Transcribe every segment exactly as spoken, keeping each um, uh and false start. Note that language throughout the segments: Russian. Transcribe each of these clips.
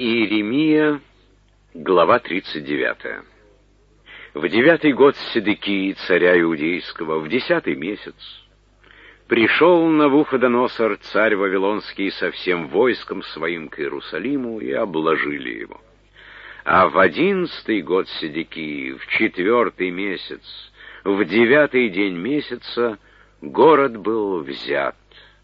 Иеремия, глава тридцать девятая. В девятый год Седекии, царя Иудейского, в десятый месяц, пришел Навуходоносор, царь Вавилонский, со всем войском своим к Иерусалиму, и обложили его. А в одиннадцатый год Седекии, в четвертый месяц, в девятый день месяца, город был взят.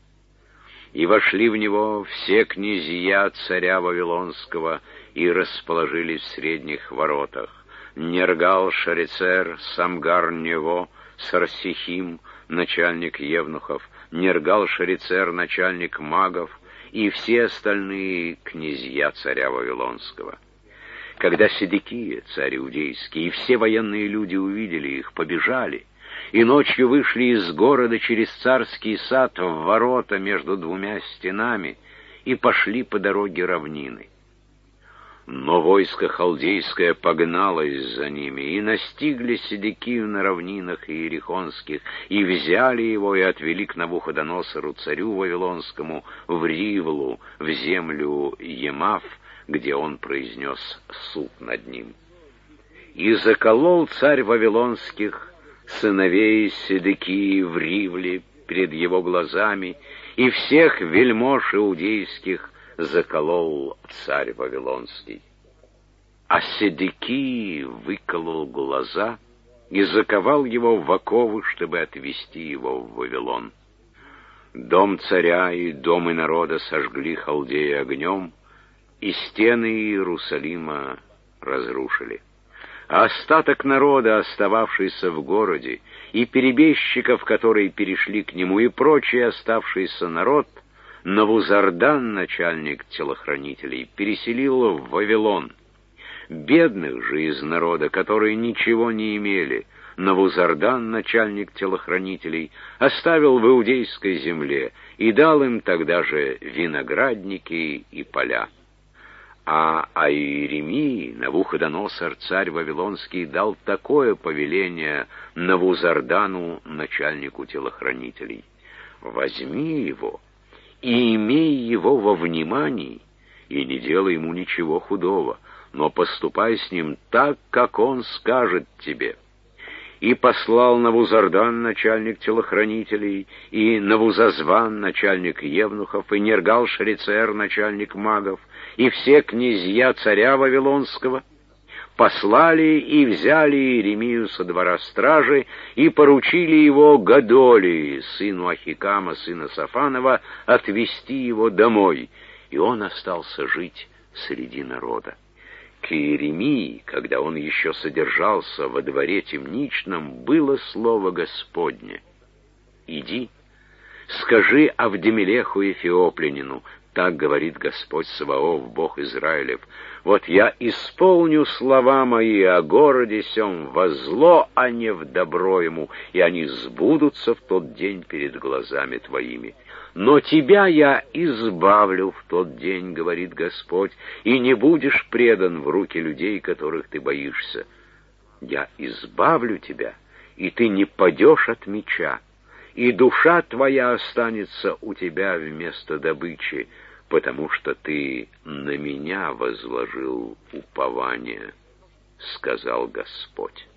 И вошли в него все князья царя Вавилонского и расположились в средних воротах: Нергал-Шарецер, Самгар-Нево, Сарсихим, начальник евнухов, Нергал-Шарецер, начальник магов, и все остальные князья царя Вавилонского. Когда Седекия, царь Иудейский, и все военные люди увидели их, побежали, и ночью вышли из города через царский сад в ворота между двумя стенами и пошли по дороге равнины. Но войско халдейское погналось за ними, и настигли Седекию на равнинах иерихонских, и взяли его, и отвели к Навуходоносору, царю Вавилонскому, в Ривлу, в землю Емав, где он произнес суд над ним. И заколол царь Вавилонских сыновей Седекии в Ривле перед его глазами, и всех вельмож иудейских заколол царь Вавилонский. А Седекии выколол глаза и заковал его в оковы, чтобы отвести его в Вавилон. Дом царя и домы народа сожгли халдеи огнем, и стены Иерусалима разрушили. А остаток народа, остававшийся в городе, и перебежчиков, которые перешли к нему, и прочий оставшийся народ, Навузардан, начальник телохранителей, переселил в Вавилон. Бедных же из народа, которые ничего не имели, Навузардан, начальник телохранителей, оставил в иудейской земле и дал им тогда же виноградники и поля. А о Иеремии Навуходоносор, царь Вавилонский, дал такое повеление Навузардану, начальнику телохранителей: «Возьми его и имей его во внимании, и не делай ему ничего худого, но поступай с ним так, как он скажет тебе». И послал Навузардан, начальник телохранителей, и Навузазван, начальник евнухов, и Нергал-Шарецер, начальник магов, и все князья царя Вавилонского, послали и взяли Иеремию со двора стражи и поручили его Гадолии, сыну Ахикама, сына Сафанова, отвести его домой, и он остался жить среди народа. К Иеремии, когда он еще содержался во дворе темничном, было слово Господне: «Иди, скажи Авдемелеху Эфиоплянину, так говорит Господь Саваоф, Бог Израилев: вот я исполню слова мои о городе сем во зло, а не в добро ему, и они сбудутся в тот день перед глазами твоими. Но тебя я избавлю в тот день, говорит Господь, и не будешь предан в руки людей, которых ты боишься. Я избавлю тебя, и ты не падешь от меча, и душа твоя останется у тебя вместо добычи, потому что ты на меня возложил упование, сказал Господь».